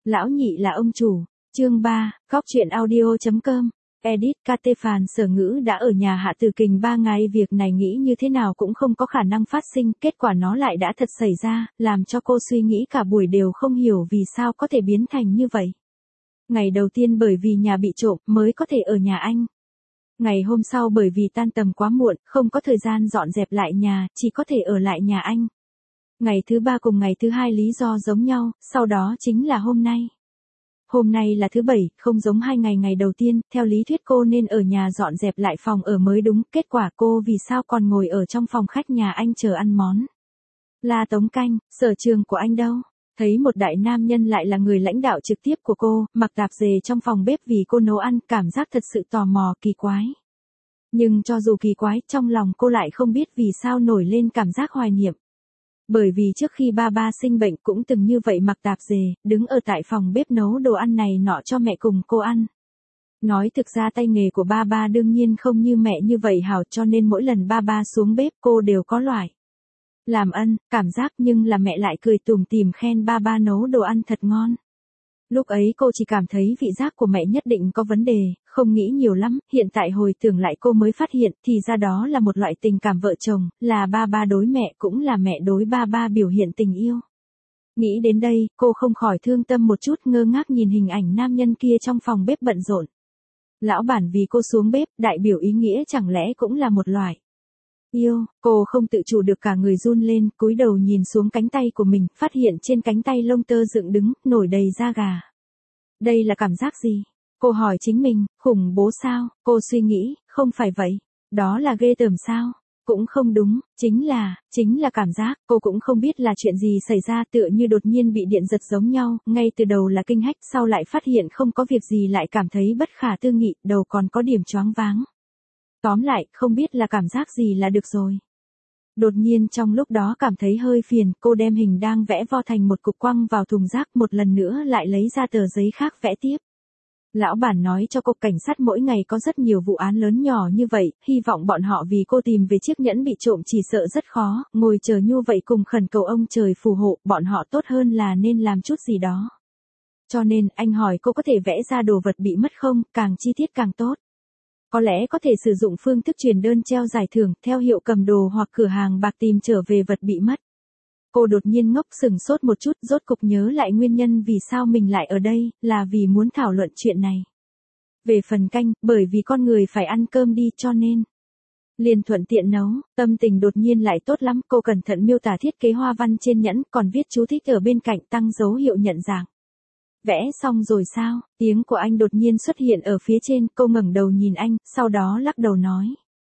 Lão nhị là ông chủ. Chương 3, Góc truyện audio.com. Edit KT Phàn Sở Ngữ đã ở nhà Hạ Tử Kình 3 ngày, việc này nghĩ như thế nào cũng không có khả năng phát sinh, kết quả nó lại đã thật xảy ra, làm cho cô suy nghĩ cả buổi đều không hiểu vì sao có thể biến thành như vậy. Ngày đầu tiên bởi vì nhà bị trộm mới có thể ở nhà anh. Ngày hôm sau bởi vì tan tầm quá muộn, không có thời gian dọn dẹp lại nhà, chỉ có thể ở lại nhà anh. Ngày thứ 3 cùng ngày thứ 2 lý do giống nhau, sau đó chính là hôm nay. Hôm nay là thứ 7, không giống 2 ngày đầu tiên, theo lý thuyết cô nên ở nhà dọn dẹp lại phòng ở mới đúng, kết quả cô vì sao còn ngồi ở trong phòng khách nhà anh chờ ăn món. La Tống Canh, sở trường của anh đâu? Thấy một đại nam nhân lại là người lãnh đạo trực tiếp của cô, mặc tạp dề trong phòng bếp vì cô nấu ăn, cảm giác thật sự tò mò, kỳ quái. Nhưng cho dù kỳ quái, trong lòng cô lại không biết vì sao nổi lên cảm giác hoài niệm. Bởi vì trước khi ba sinh bệnh cũng từng như vậy mặc tạp dề, đứng ở tại phòng bếp nấu đồ ăn này nọ cho mẹ cùng cô ăn. Nói thực ra tay nghề của ba đương nhiên không như mẹ như vậy hảo, cho nên mỗi lần ba xuống bếp cô đều có loại làm ân, cảm giác, nhưng là mẹ lại cười tủm tỉm khen ba nấu đồ ăn thật ngon. Lúc ấy cô chỉ cảm thấy vị giác của mẹ nhất định có vấn đề, không nghĩ nhiều lắm, hiện tại hồi tưởng lại cô mới phát hiện, thì ra đó là một loại tình cảm vợ chồng, là ba đối mẹ cũng là mẹ đối ba biểu hiện tình yêu. Nghĩ đến đây, cô không khỏi thương tâm một chút, ngơ ngác nhìn hình ảnh nam nhân kia trong phòng bếp bận rộn. Lão bản vì cô xuống bếp, đại biểu ý nghĩa chẳng lẽ cũng là một loại yêu. Cô không tự chủ được cả người run lên, cúi đầu nhìn xuống cánh tay của mình, phát hiện trên cánh tay lông tơ dựng đứng, nổi đầy da gà. Đây là cảm giác gì? Cô hỏi chính mình, khủng bố sao? Cô suy nghĩ, không phải vậy. Đó là ghê tởm sao? Cũng không đúng, chính là cảm giác. Cô cũng không biết là chuyện gì xảy ra, tựa như đột nhiên bị điện giật giống nhau, ngay từ đầu là kinh hách, sau lại phát hiện không có việc gì lại cảm thấy bất khả tư nghị, đầu còn có điểm choáng váng. Tóm lại, không biết là cảm giác gì là được rồi. Đột nhiên trong lúc đó cảm thấy hơi phiền, cô đem hình đang vẽ vo thành một cục quăng vào thùng rác, một lần nữa lại lấy ra tờ giấy khác vẽ tiếp. Lão bản nói cho cô cảnh sát mỗi ngày có rất nhiều vụ án lớn nhỏ như vậy, hy vọng bọn họ vì cô tìm về chiếc nhẫn bị trộm chỉ sợ rất khó, ngồi chờ nhu vậy cùng khẩn cầu ông trời phù hộ, bọn họ tốt hơn là nên làm chút gì đó. Cho nên, anh hỏi cô có thể vẽ ra đồ vật bị mất không, càng chi tiết càng tốt. Có lẽ có thể sử dụng phương thức truyền đơn treo giải thưởng, theo hiệu cầm đồ hoặc cửa hàng bạc tìm trở về vật bị mất. Cô đột nhiên ngốc sừng sốt một chút, rốt cục nhớ lại nguyên nhân vì sao mình lại ở đây, là vì muốn thảo luận chuyện này. Về phần canh, bởi vì con người phải ăn cơm đi cho nên liền thuận tiện nấu, tâm tình đột nhiên lại tốt lắm, cô cẩn thận miêu tả thiết kế hoa văn trên nhẫn, còn viết chú thích ở bên cạnh tăng dấu hiệu nhận dạng. Vẽ xong rồi sao? Tiếng của anh đột nhiên xuất hiện ở phía trên, cô ngẩng đầu nhìn anh, sau đó lắc đầu nói.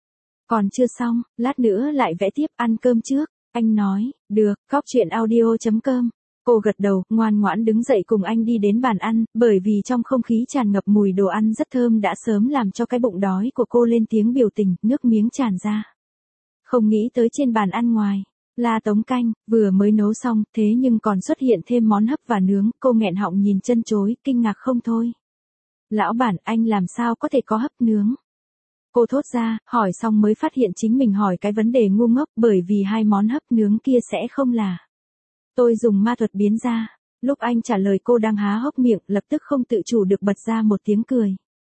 Còn chưa xong, lát nữa lại vẽ tiếp, ăn cơm trước. Anh nói, được, Góc truyện audio.com. Cô gật đầu, ngoan ngoãn đứng dậy cùng anh đi đến bàn ăn, bởi vì trong không khí tràn ngập mùi đồ ăn rất thơm đã sớm làm cho cái bụng đói của cô lên tiếng biểu tình, nước miếng tràn ra. Không nghĩ tới trên bàn ăn ngoài, La Tống Canh, vừa mới nấu xong, thế nhưng còn xuất hiện thêm món hấp và nướng, cô nghẹn họng nhìn chân chối, kinh ngạc không thôi. Lão bản, anh làm sao có thể có hấp nướng? Cô thốt ra, hỏi xong mới phát hiện chính mình hỏi cái vấn đề ngu ngốc, bởi vì hai món hấp nướng kia sẽ không là tôi dùng ma thuật biến ra. Lúc anh trả lời cô đang há hốc miệng, lập tức không tự chủ được bật ra một tiếng cười.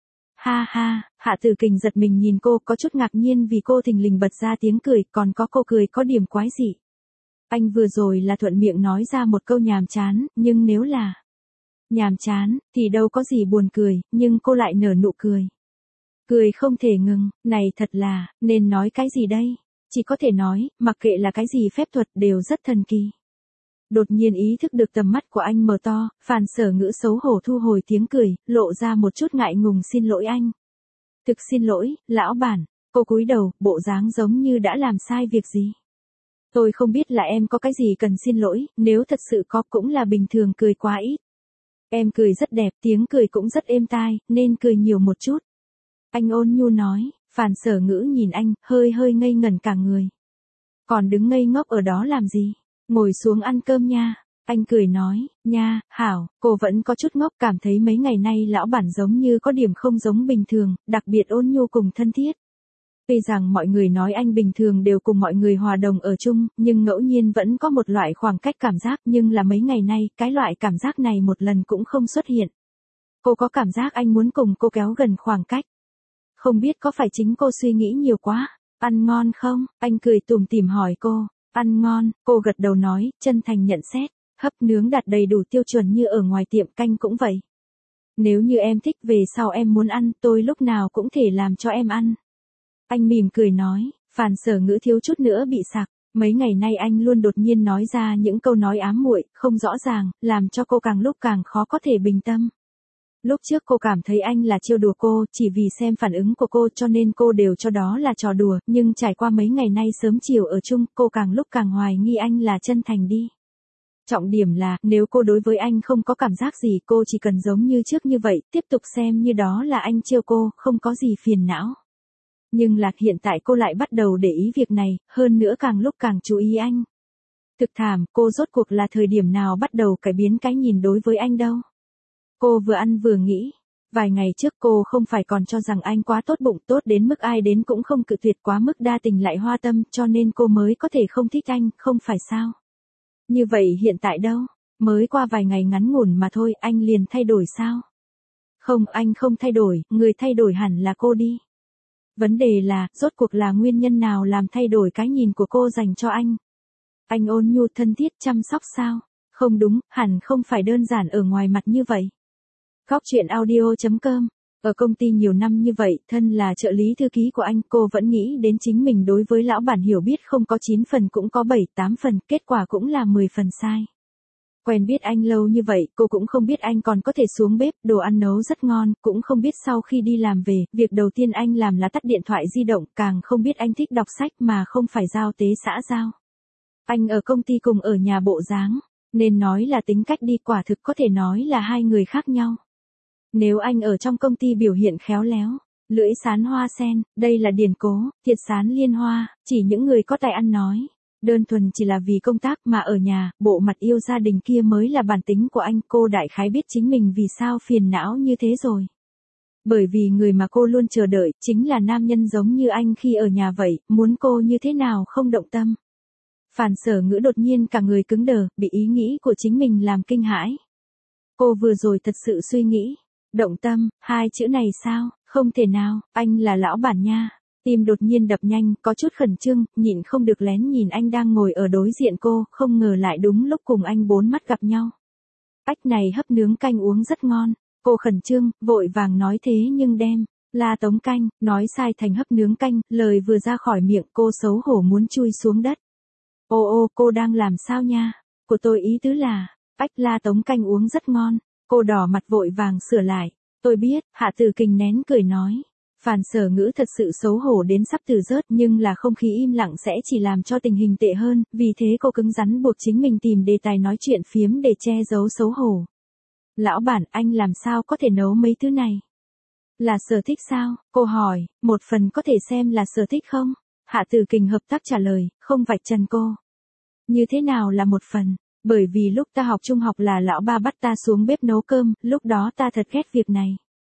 Ha ha, Hạ Tử Kình giật mình nhìn cô, có chút ngạc nhiên vì cô thình lình bật ra tiếng cười, còn có cô cười có điểm quái dị. Anh vừa rồi là thuận miệng nói ra một câu nhàm chán, nhưng nếu là nhàm chán, thì đâu có gì buồn cười, nhưng cô lại nở nụ cười. Cười không thể ngừng, này thật là, nên nói cái gì đây? Chỉ có thể nói, mặc kệ là cái gì phép thuật đều rất thần kỳ. Đột nhiên ý thức được tầm mắt của anh mở to, Phàn Sở Ngữ xấu hổ thu hồi tiếng cười, lộ ra một chút ngại ngùng, xin lỗi anh. Thực xin lỗi, lão bản. Cô cúi đầu, bộ dáng giống như đã làm sai việc gì. Tôi không biết là em có cái gì cần xin lỗi, nếu thật sự có cũng là bình thường cười quá ít. Em cười rất đẹp, tiếng cười cũng rất êm tai, nên cười nhiều một chút. Anh ôn nhu nói, Phàn Sở Ngữ nhìn anh, hơi ngây ngẩn cả người. Còn đứng ngây ngốc ở đó làm gì? Ngồi xuống ăn cơm nha. Anh cười nói, nha, hảo, cô vẫn có chút ngốc, cảm thấy mấy ngày nay lão bản giống như có điểm không giống bình thường, đặc biệt ôn nhu cùng thân thiết. Tuy rằng mọi người nói anh bình thường đều cùng mọi người hòa đồng ở chung, nhưng ngẫu nhiên vẫn có một loại khoảng cách cảm giác, nhưng là mấy ngày nay, cái loại cảm giác này một lần cũng không xuất hiện. Cô có cảm giác anh muốn cùng cô kéo gần khoảng cách. Không biết có phải chính cô suy nghĩ nhiều quá, ăn ngon không? Anh cười tủm tỉm hỏi cô, ăn ngon, cô gật đầu nói, chân thành nhận xét, hấp nướng đạt đầy đủ tiêu chuẩn như ở ngoài tiệm, canh cũng vậy. Nếu như em thích về sau em muốn ăn, tôi lúc nào cũng thể làm cho em ăn. Anh mỉm cười nói, Phàn Sở Ngữ thiếu chút nữa bị sặc. Mấy ngày nay anh luôn đột nhiên nói ra những câu nói ám muội, không rõ ràng, làm cho cô càng lúc càng khó có thể bình tâm. Lúc trước cô cảm thấy anh là trêu đùa cô, chỉ vì xem phản ứng của cô cho nên cô đều cho đó là trò đùa, nhưng trải qua mấy ngày nay sớm chiều ở chung, cô càng lúc càng hoài nghi anh là chân thành đi. Trọng điểm là, nếu cô đối với anh không có cảm giác gì, cô chỉ cần giống như trước như vậy, tiếp tục xem như đó là anh trêu cô, không có gì phiền não. Nhưng là hiện tại cô lại bắt đầu để ý việc này, hơn nữa càng lúc càng chú ý anh. Thực thảm, cô rốt cuộc là thời điểm nào bắt đầu cải biến cái nhìn đối với anh đâu. Cô vừa ăn vừa nghĩ. Vài ngày trước cô không phải còn cho rằng anh quá tốt bụng, tốt đến mức ai đến cũng không cự tuyệt, quá mức đa tình lại hoa tâm, cho nên cô mới có thể không thích anh, không phải sao? Như vậy hiện tại đâu? Mới qua vài ngày ngắn ngủn mà thôi, anh liền thay đổi sao? Không, anh không thay đổi, người thay đổi hẳn là cô đi. Vấn đề là, rốt cuộc là nguyên nhân nào làm thay đổi cái nhìn của cô dành cho anh? Anh ôn nhu thân thiết chăm sóc sao? Không đúng, hẳn không phải đơn giản ở ngoài mặt như vậy. Góc chuyện audio.com. Ở công ty nhiều năm như vậy, thân là trợ lý thư ký của anh, cô vẫn nghĩ đến chính mình đối với lão bản hiểu biết không có 9 phần cũng có 7-8 phần, kết quả cũng là 10 phần sai. Quen biết anh lâu như vậy, cô cũng không biết anh còn có thể xuống bếp, đồ ăn nấu rất ngon, cũng không biết sau khi đi làm về, việc đầu tiên anh làm là tắt điện thoại di động, càng không biết anh thích đọc sách mà không phải giao tế xã giao. Anh ở công ty cùng ở nhà bộ dáng, nên nói là tính cách đi, quả thực có thể nói là hai người khác nhau. Nếu anh ở trong công ty biểu hiện khéo léo, lưỡi sán hoa sen, đây là điển cố, thiệt sán liên hoa, chỉ những người có tài ăn nói. Đơn thuần chỉ là vì công tác mà ở nhà, bộ mặt yêu gia đình kia mới là bản tính của anh. Cô đại khái biết chính mình vì sao phiền não như thế rồi. Bởi vì người mà cô luôn chờ đợi, chính là nam nhân giống như anh khi ở nhà vậy, muốn cô như thế nào không động tâm. Phàn Sở Ngữ đột nhiên cả người cứng đờ, bị ý nghĩ của chính mình làm kinh hãi. Cô vừa rồi thật sự suy nghĩ, động tâm, hai chữ này sao, không thể nào, anh là lão bản nha. Tim đột nhiên đập nhanh, có chút khẩn trương, nhịn không được lén nhìn anh đang ngồi ở đối diện cô, không ngờ lại đúng lúc cùng anh bốn mắt gặp nhau. Ách này hấp nướng canh uống rất ngon, cô khẩn trương, vội vàng nói thế nhưng đem, la tống canh, nói sai thành hấp nướng canh, lời vừa ra khỏi miệng cô xấu hổ muốn chui xuống đất. Ô cô đang làm sao nha, của tôi ý tứ là, ách la tống canh uống rất ngon, cô đỏ mặt vội vàng sửa lại, tôi biết, Hạ Từ Kình nén cười nói. Phàn Sở Ngữ thật sự xấu hổ đến sắp từ rớt, nhưng là không khí im lặng sẽ chỉ làm cho tình hình tệ hơn, vì thế cô cứng rắn buộc chính mình tìm đề tài nói chuyện phiếm để che giấu xấu hổ. Lão bản, anh làm sao có thể nấu mấy thứ này? Là sở thích sao? Cô hỏi, một phần có thể xem là sở thích không? Hạ Từ Kình hợp tác trả lời, không vạch trần cô. Như thế nào là một phần? Bởi vì lúc ta học trung học là lão ba bắt ta xuống bếp nấu cơm, lúc đó ta thật ghét việc này.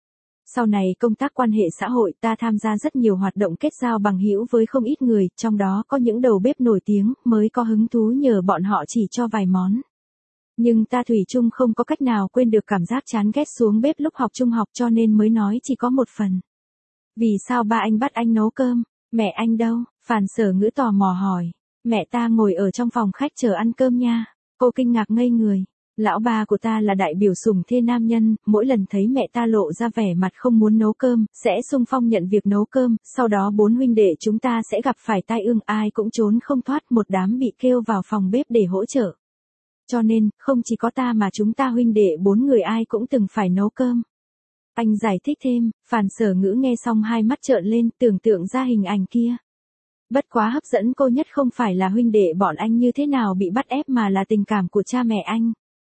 Sau này công tác quan hệ xã hội ta tham gia rất nhiều hoạt động kết giao bằng hữu với không ít người, trong đó có những đầu bếp nổi tiếng, mới có hứng thú nhờ bọn họ chỉ cho vài món. Nhưng ta thủy chung không có cách nào quên được cảm giác chán ghét xuống bếp lúc học trung học cho nên mới nói chỉ có một phần. Vì sao ba anh bắt anh nấu cơm? Mẹ anh đâu? Phàn Sở Ngữ tò mò hỏi. Mẹ ta ngồi ở trong phòng khách chờ ăn cơm nha. Cô kinh ngạc ngây người. Lão ba của ta là đại biểu sủng thê nam nhân, mỗi lần thấy mẹ ta lộ ra vẻ mặt không muốn nấu cơm, sẽ xung phong nhận việc nấu cơm, sau đó bốn huynh đệ chúng ta sẽ gặp phải tai ương, ai cũng trốn không thoát, một đám bị kêu vào phòng bếp để hỗ trợ. Cho nên, không chỉ có ta mà chúng ta huynh đệ 4 người ai cũng từng phải nấu cơm. Anh giải thích thêm, Phàn Sở Ngữ nghe xong hai mắt trợn lên, tưởng tượng ra hình ảnh kia. Bất quá hấp dẫn cô nhất không phải là huynh đệ bọn anh như thế nào bị bắt ép mà là tình cảm của cha mẹ anh.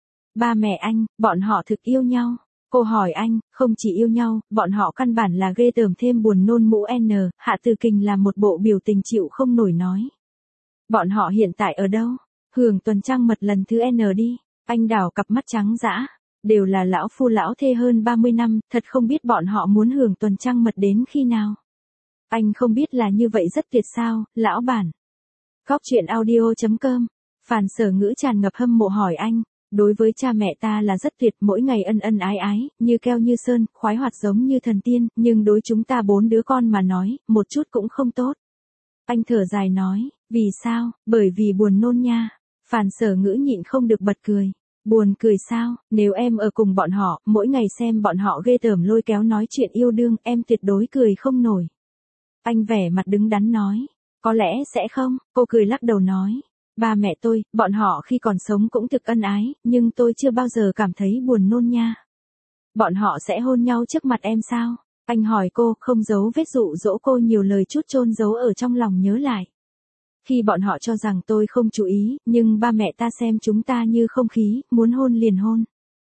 Ba mẹ anh, bọn họ thực yêu nhau. Cô hỏi anh, không chỉ yêu nhau, bọn họ căn bản là ghê tởm thêm buồn nôn mũ N, Hạ Từ Kình là một bộ biểu tình chịu không nổi nói. Bọn họ hiện tại ở đâu? Hưởng tuần trăng mật lần thứ N đi. Anh đảo cặp mắt trắng dã. Đều là lão phu lão thê hơn 30 năm, thật không biết bọn họ muốn hưởng tuần trăng mật đến khi nào. Anh không biết là như vậy rất tuyệt sao, lão bản. Góc truyện audio.com. Phàn Sở Ngữ tràn ngập hâm mộ hỏi anh. Đối với cha mẹ ta là rất tuyệt, mỗi ngày ân ân ái ái, như keo như sơn, khoái hoạt giống như thần tiên, nhưng đối chúng ta 4 đứa con mà nói, một chút cũng không tốt. Anh thở dài nói, vì sao, bởi vì buồn nôn nha. Phàn Sở Ngữ nhịn không được bật cười. Buồn cười sao, nếu em ở cùng bọn họ, mỗi ngày xem bọn họ ghê tởm lôi kéo nói chuyện yêu đương, em tuyệt đối cười không nổi. Anh vẻ mặt đứng đắn nói, có lẽ sẽ không, cô cười lắc đầu nói. Ba mẹ tôi, bọn họ khi còn sống cũng thực ân ái, nhưng tôi chưa bao giờ cảm thấy buồn nôn nha. Bọn họ sẽ hôn nhau trước mặt em sao? Anh hỏi cô, không giấu vết dụ dỗ cô nhiều lời chút chôn giấu ở trong lòng nhớ lại. Khi bọn họ cho rằng tôi không chú ý, nhưng ba mẹ ta xem chúng ta như không khí, muốn hôn liền hôn.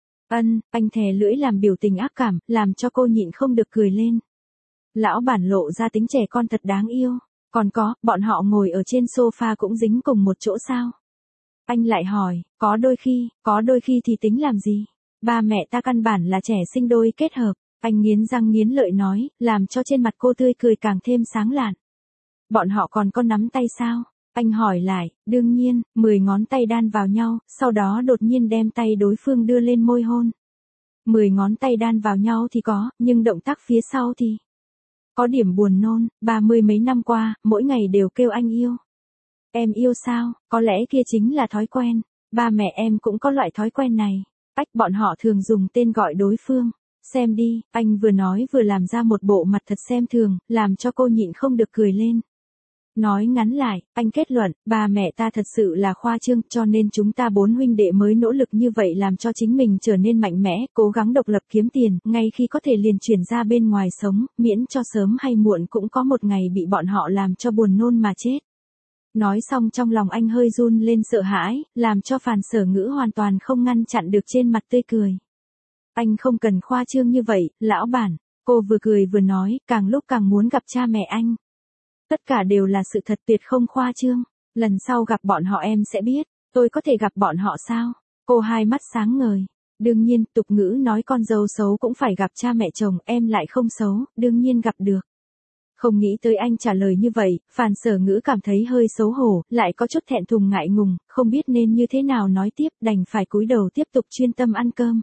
Anh thè lưỡi làm biểu tình ác cảm, làm cho cô nhịn không được cười lên. Lão bản lộ ra tính trẻ con thật đáng yêu. Còn có, bọn họ ngồi ở trên sofa cũng dính cùng một chỗ sao? Anh lại hỏi, có đôi khi thì tính làm gì? Ba mẹ ta căn bản là trẻ sinh đôi kết hợp. Anh nghiến răng nghiến lợi nói, làm cho trên mặt cô tươi cười càng thêm sáng lạn. Bọn họ còn có nắm tay sao? Anh hỏi lại, đương nhiên, 10 ngón tay đan vào nhau, sau đó đột nhiên đem tay đối phương đưa lên môi hôn. 10 ngón tay đan vào nhau thì có, nhưng động tác phía sau thì... Có điểm buồn nôn, 30 mấy năm qua, mỗi ngày đều kêu anh yêu. Em yêu sao, có lẽ kia chính là thói quen. Ba mẹ em cũng có loại thói quen này. Bọn họ thường dùng tên gọi đối phương. Xem đi, anh vừa nói vừa làm ra một bộ mặt thật xem thường, làm cho cô nhịn không được cười lên. Nói ngắn lại, anh kết luận, ba mẹ ta thật sự là khoa trương, cho nên chúng ta 4 huynh đệ mới nỗ lực như vậy làm cho chính mình trở nên mạnh mẽ, cố gắng độc lập kiếm tiền, ngay khi có thể liền chuyển ra bên ngoài sống, miễn cho sớm hay muộn cũng có một ngày bị bọn họ làm cho buồn nôn mà chết. Nói xong trong lòng anh hơi run lên sợ hãi, làm cho Phàn Sở Ngữ hoàn toàn không ngăn chặn được trên mặt tươi cười. Anh không cần khoa trương như vậy, lão bản. Cô vừa cười vừa nói, càng lúc càng muốn gặp cha mẹ anh. Tất cả đều là sự thật tuyệt không khoa trương. Lần sau gặp bọn họ em sẽ biết, tôi có thể gặp bọn họ sao? Cô hai mắt sáng ngời. Đương nhiên, tục ngữ nói con dâu xấu cũng phải gặp cha mẹ chồng, em lại không xấu, đương nhiên gặp được. Không nghĩ tới anh trả lời như vậy, Phàn Sở Ngữ cảm thấy hơi xấu hổ, lại có chút thẹn thùng ngại ngùng, không biết nên như thế nào nói tiếp, đành phải cúi đầu tiếp tục chuyên tâm ăn cơm.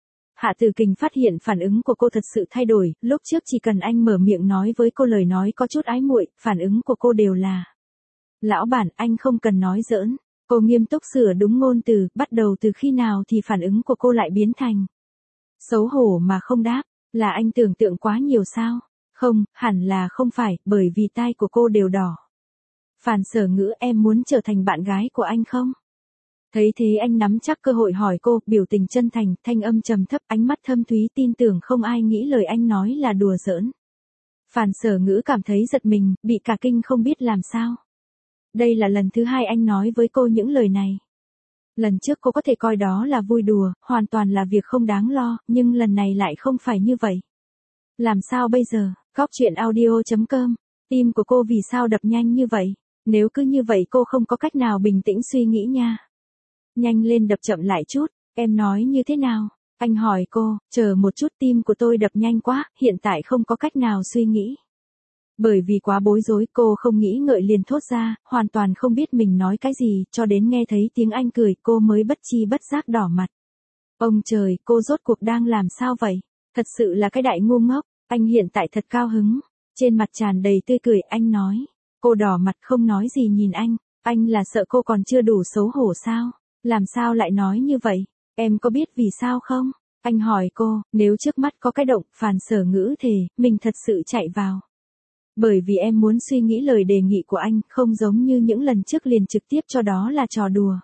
Hạ Tử Kình phát hiện phản ứng của cô thật sự thay đổi, lúc trước chỉ cần anh mở miệng nói với cô lời nói có chút ái muội, phản ứng của cô đều là: Lão bản, anh không cần nói giỡn. Cô nghiêm túc sửa đúng ngôn từ, bắt đầu từ khi nào thì phản ứng của cô lại biến thành xấu hổ mà không đáp, là anh tưởng tượng quá nhiều sao? Không, hẳn là không phải, bởi vì tai của cô đều đỏ. Phàn Sở Ngữ, em muốn trở thành bạn gái của anh không? Thấy thế anh nắm chắc cơ hội hỏi cô, biểu tình chân thành, thanh âm trầm thấp, ánh mắt thâm thúy, tin tưởng không ai nghĩ lời anh nói là đùa giỡn. Phàn Sở Ngữ cảm thấy giật mình, bị cả kinh không biết làm sao. Đây là lần thứ 2 anh nói với cô những lời này. Lần trước cô có thể coi đó là vui đùa, hoàn toàn là việc không đáng lo, nhưng lần này lại không phải như vậy. Làm sao bây giờ? Góc truyện audio.com. Tim của cô vì sao đập nhanh như vậy? Nếu cứ như vậy cô không có cách nào bình tĩnh suy nghĩ nha. Nhanh lên đập chậm lại chút, em nói như thế nào? Anh hỏi cô, chờ một chút, tim của tôi đập nhanh quá, hiện tại không có cách nào suy nghĩ. Bởi vì quá bối rối cô không nghĩ ngợi liền thốt ra, hoàn toàn không biết mình nói cái gì, cho đến nghe thấy tiếng anh cười cô mới bất chi bất giác đỏ mặt. Ông trời, cô rốt cuộc đang làm sao vậy? Thật sự là cái đại ngu ngốc, anh hiện tại thật cao hứng. Trên mặt tràn đầy tươi cười, anh nói. Cô đỏ mặt không nói gì nhìn anh là sợ cô còn chưa đủ xấu hổ sao? Làm sao lại nói như vậy? Em có biết vì sao không? Anh hỏi cô, nếu trước mắt có cái động, Phàn Sở Ngữ thề, mình thật sự chạy vào. Bởi vì em muốn suy nghĩ lời đề nghị của anh, không giống như những lần trước liền trực tiếp cho đó là trò đùa.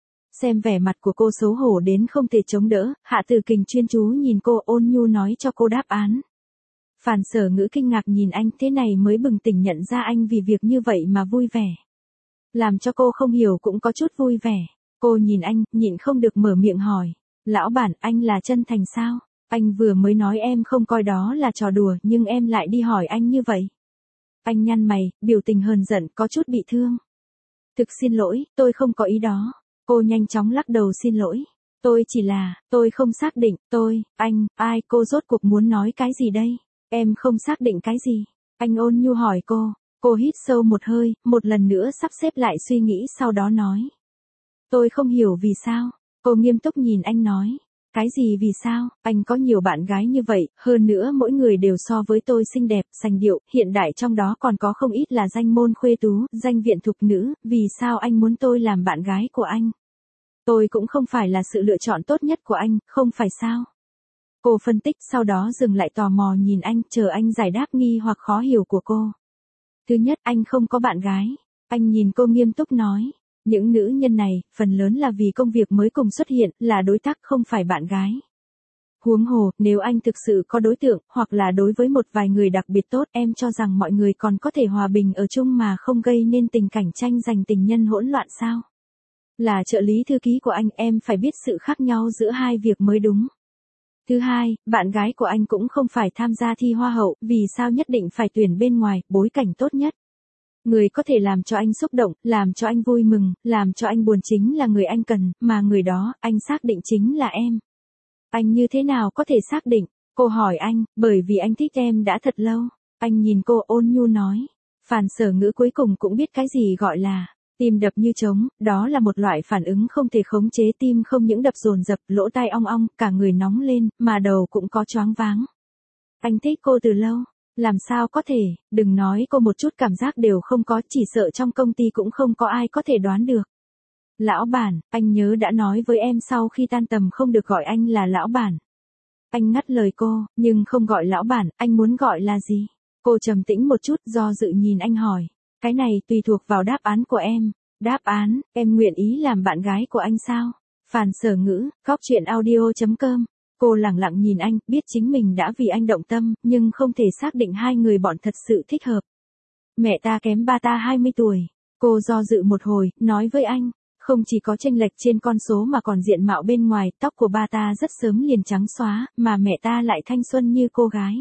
Xem vẻ mặt của cô xấu hổ đến không thể chống đỡ, Hạ Tử Kình chuyên chú nhìn cô, ôn nhu nói cho cô đáp án. Phàn Sở Ngữ kinh ngạc nhìn anh, thế này mới bừng tỉnh nhận ra anh vì việc như vậy mà vui vẻ. Làm cho cô không hiểu cũng có chút vui vẻ. Cô nhìn anh, nhịn không được mở miệng hỏi. Lão bản, anh là chân thành sao? Anh vừa mới nói em không coi đó là trò đùa, nhưng em lại đi hỏi anh như vậy. Anh nhăn mày, biểu tình hờn giận, có chút bị thương. Thực xin lỗi, tôi không có ý đó. Cô nhanh chóng lắc đầu xin lỗi. Tôi không xác định, ai, cô rốt cuộc muốn nói cái gì đây? Em không xác định cái gì? Anh ôn nhu hỏi cô hít sâu một hơi, một lần nữa sắp xếp lại suy nghĩ sau đó nói. Tôi không hiểu vì sao, cô nghiêm túc nhìn anh nói. Cái gì vì sao, anh có nhiều bạn gái như vậy, hơn nữa mỗi người đều so với tôi xinh đẹp, sành điệu, hiện đại trong đó còn có không ít là danh môn khuê tú, danh viện thục nữ, vì sao anh muốn tôi làm bạn gái của anh? Tôi cũng không phải là sự lựa chọn tốt nhất của anh, không phải sao? Cô phân tích sau đó dừng lại tò mò nhìn anh, chờ anh giải đáp nghi hoặc khó hiểu của cô. Thứ nhất, anh không có bạn gái. Anh nhìn cô nghiêm túc nói. Những nữ nhân này, phần lớn là vì công việc mới cùng xuất hiện, là đối tác không phải bạn gái. Huống hồ, nếu anh thực sự có đối tượng, hoặc là đối với một vài người đặc biệt tốt, em cho rằng mọi người còn có thể hòa bình ở chung mà không gây nên tình cảnh tranh giành tình nhân hỗn loạn sao? Là trợ lý thư ký của anh, em phải biết sự khác nhau giữa hai việc mới đúng. Thứ hai, bạn gái của anh cũng không phải tham gia thi hoa hậu, vì sao nhất định phải tuyển bên ngoài, bối cảnh tốt nhất. Người có thể làm cho anh xúc động, làm cho anh vui mừng, làm cho anh buồn chính là người anh cần, mà người đó, anh xác định chính là em. Anh như thế nào có thể xác định? Cô hỏi anh, bởi vì anh thích em đã thật lâu. Anh nhìn cô ôn nhu nói. Phàn Sở Ngữ cuối cùng cũng biết cái gì gọi là tim đập như trống, đó là một loại phản ứng không thể khống chế, tim không những đập dồn dập, lỗ tai ong ong, cả người nóng lên, mà đầu cũng có choáng váng. Anh thích cô từ lâu. Làm sao có thể, đừng nói cô một chút cảm giác đều không có, chỉ sợ trong công ty cũng không có ai có thể đoán được. Lão bản, anh nhớ đã nói với em sau khi tan tầm không được gọi anh là lão bản. Anh ngắt lời cô, nhưng không gọi lão bản, anh muốn gọi là gì? Cô trầm tĩnh một chút, do dự nhìn anh hỏi. Cái này tùy thuộc vào đáp án của em. Đáp án, em nguyện ý làm bạn gái của anh sao? Phàn Sở Ngữ, coctruyện.audio.com. Cô lẳng lặng nhìn anh, biết chính mình đã vì anh động tâm, nhưng không thể xác định hai người bọn thật sự thích hợp. Mẹ ta kém ba ta 20 tuổi. Cô do dự một hồi, nói với anh. Không chỉ có chênh lệch trên con số mà còn diện mạo bên ngoài, tóc của ba ta rất sớm liền trắng xóa, mà mẹ ta lại thanh xuân như cô gái.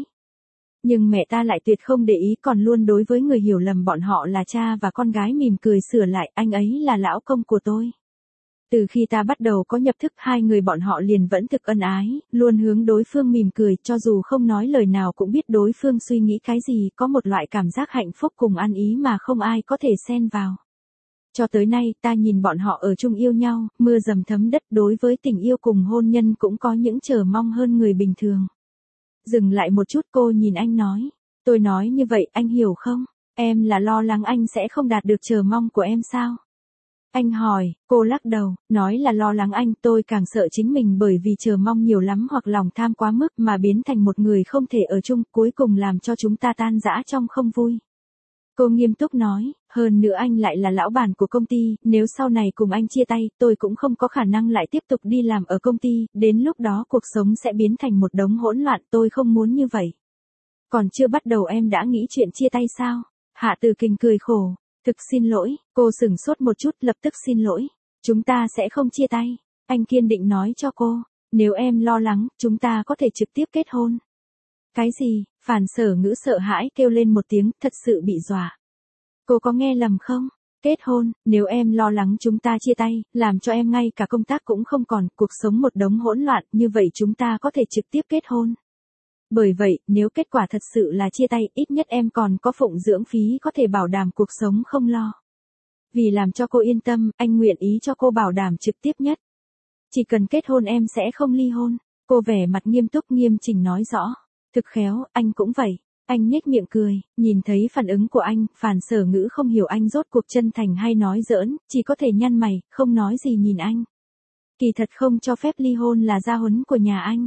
Nhưng mẹ ta lại tuyệt không để ý, còn luôn đối với người hiểu lầm bọn họ là cha và con gái mỉm cười sửa lại, anh ấy là lão công của tôi. Từ khi ta bắt đầu có nhập thức, hai người bọn họ liền vẫn thực ân ái, luôn hướng đối phương mỉm cười, cho dù không nói lời nào cũng biết đối phương suy nghĩ cái gì, có một loại cảm giác hạnh phúc cùng ăn ý mà không ai có thể xen vào. Cho tới nay, ta nhìn bọn họ ở chung yêu nhau, mưa dầm thấm đất, đối với tình yêu cùng hôn nhân cũng có những chờ mong hơn người bình thường. Dừng lại một chút, cô nhìn anh nói. Tôi nói như vậy, anh hiểu không? Em là lo lắng anh sẽ không đạt được chờ mong của em sao? Anh hỏi, cô lắc đầu, nói là lo lắng anh, tôi càng sợ chính mình bởi vì chờ mong nhiều lắm hoặc lòng tham quá mức mà biến thành một người không thể ở chung, cuối cùng làm cho chúng ta tan rã trong không vui. Cô nghiêm túc nói, hơn nữa anh lại là lão bản của công ty, nếu sau này cùng anh chia tay, tôi cũng không có khả năng lại tiếp tục đi làm ở công ty, đến lúc đó cuộc sống sẽ biến thành một đống hỗn loạn, tôi không muốn như vậy. Còn chưa bắt đầu em đã nghĩ chuyện chia tay sao? Hạ Từ Kình cười khổ. Thực xin lỗi, cô sửng sốt một chút, lập tức xin lỗi. Chúng ta sẽ không chia tay. Anh kiên định nói cho cô, nếu em lo lắng, chúng ta có thể trực tiếp kết hôn. Cái gì? Phàn Sở Ngữ sợ hãi kêu lên một tiếng, thật sự bị dọa. Cô có nghe lầm không? Kết hôn, nếu em lo lắng chúng ta chia tay, làm cho em ngay cả công tác cũng không còn, cuộc sống một đống hỗn loạn, như vậy chúng ta có thể trực tiếp kết hôn. Bởi vậy, nếu kết quả thật sự là chia tay, ít nhất em còn có phụng dưỡng phí có thể bảo đảm cuộc sống không lo. Vì làm cho cô yên tâm, anh nguyện ý cho cô bảo đảm trực tiếp nhất. Chỉ cần kết hôn em sẽ không ly hôn. Cô vẻ mặt nghiêm túc nghiêm chỉnh nói rõ. Thực khéo, anh cũng vậy. Anh nhếch miệng cười, nhìn thấy phản ứng của anh, Phàn Sở Ngữ không hiểu anh rốt cuộc chân thành hay nói giỡn, chỉ có thể nhăn mày, không nói gì nhìn anh. Kỳ thật không cho phép ly hôn là gia huấn của nhà anh.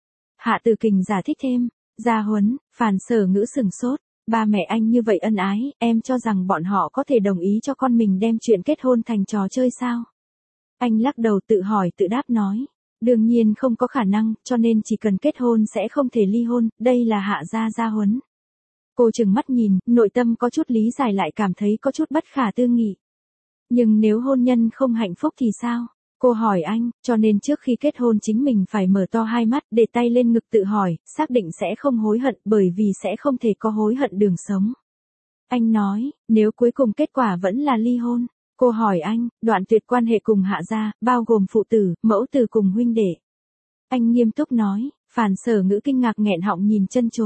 Hạ Từ Kình giải thích thêm, gia huấn, Phàn Sở Ngữ sửng sốt, ba mẹ anh như vậy ân ái, em cho rằng bọn họ có thể đồng ý cho con mình đem chuyện kết hôn thành trò chơi sao? Anh lắc đầu tự hỏi tự đáp nói, đương nhiên không có khả năng, cho nên chỉ cần kết hôn sẽ không thể ly hôn, đây là Hạ gia huấn. Cô trừng mắt nhìn, nội tâm có chút lý giải lại cảm thấy có chút bất khả tư nghị. Nhưng nếu hôn nhân không hạnh phúc thì sao? Cô hỏi anh, cho nên trước khi kết hôn chính mình phải mở to hai mắt, để tay lên ngực tự hỏi, xác định sẽ không hối hận bởi vì sẽ không thể có hối hận đường sống. Anh nói, nếu cuối cùng kết quả vẫn là ly hôn. Cô hỏi anh, đoạn tuyệt quan hệ cùng Hạ gia, bao gồm phụ tử, mẫu tử cùng huynh đệ. Anh nghiêm túc nói, Phàn Sở Ngữ kinh ngạc nghẹn họng nhìn chân chối.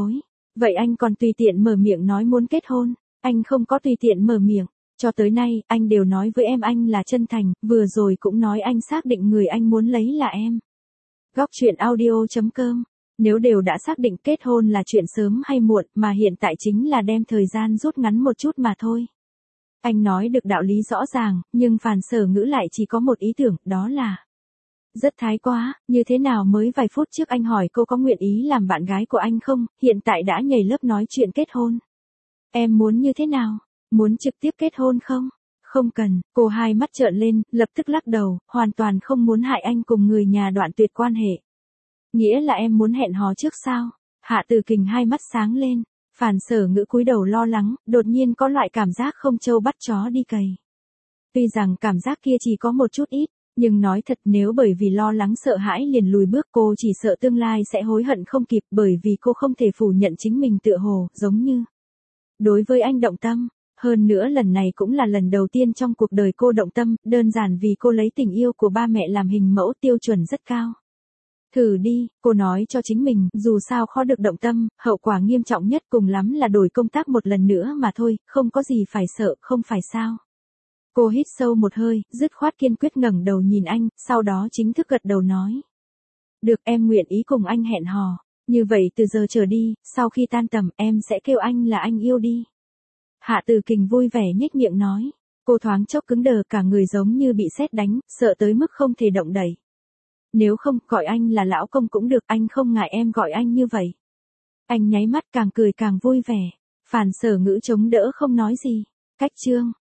Vậy anh còn tùy tiện mở miệng nói muốn kết hôn, anh không có tùy tiện mở miệng. Cho tới nay, anh đều nói với em anh là chân thành, vừa rồi cũng nói anh xác định người anh muốn lấy là em. Góc chuyện audio.com. Nếu đều đã xác định kết hôn là chuyện sớm hay muộn mà hiện tại chính là đem thời gian rút ngắn một chút mà thôi. Anh nói được đạo lý rõ ràng, nhưng Phàn Sở Ngữ lại chỉ có một ý tưởng, đó là rất thái quá, như thế nào mới vài phút trước anh hỏi cô có nguyện ý làm bạn gái của anh không, hiện tại đã nhảy lớp nói chuyện kết hôn. Em muốn như thế nào? Muốn trực tiếp kết hôn không? Không cần, cô hai mắt trợn lên, lập tức lắc đầu, hoàn toàn không muốn hại anh cùng người nhà đoạn tuyệt quan hệ. Nghĩa là em muốn hẹn hò trước sao? Hạ Từ Kình hai mắt sáng lên, Phàn Sở Ngữ cúi đầu lo lắng, đột nhiên có loại cảm giác không trâu bắt chó đi cày. Tuy rằng cảm giác kia chỉ có một chút ít, nhưng nói thật nếu bởi vì lo lắng sợ hãi liền lùi bước cô chỉ sợ tương lai sẽ hối hận không kịp bởi vì cô không thể phủ nhận chính mình tựa hồ, giống như đối với anh động tâm. Hơn nữa lần này cũng là lần đầu tiên trong cuộc đời cô động tâm, đơn giản vì cô lấy tình yêu của ba mẹ làm hình mẫu tiêu chuẩn rất cao. Thử đi, cô nói cho chính mình, dù sao khó được động tâm, hậu quả nghiêm trọng nhất cùng lắm là đổi công tác một lần nữa mà thôi, không có gì phải sợ, không phải sao. Cô hít sâu một hơi, dứt khoát kiên quyết ngẩng đầu nhìn anh, sau đó chính thức gật đầu nói. Được, em nguyện ý cùng anh hẹn hò, như vậy từ giờ trở đi, sau khi tan tầm em sẽ kêu anh là anh yêu đi. Hạ Từ Kình vui vẻ nhếch miệng nói. Cô thoáng chốc cứng đờ cả người giống như bị sét đánh, sợ tới mức không thể động đậy. Nếu không, gọi anh là lão công cũng được, anh không ngại em gọi anh như vậy. Anh nháy mắt càng cười càng vui vẻ. Phàn Sở Ngữ chống đỡ không nói gì. Cách chương.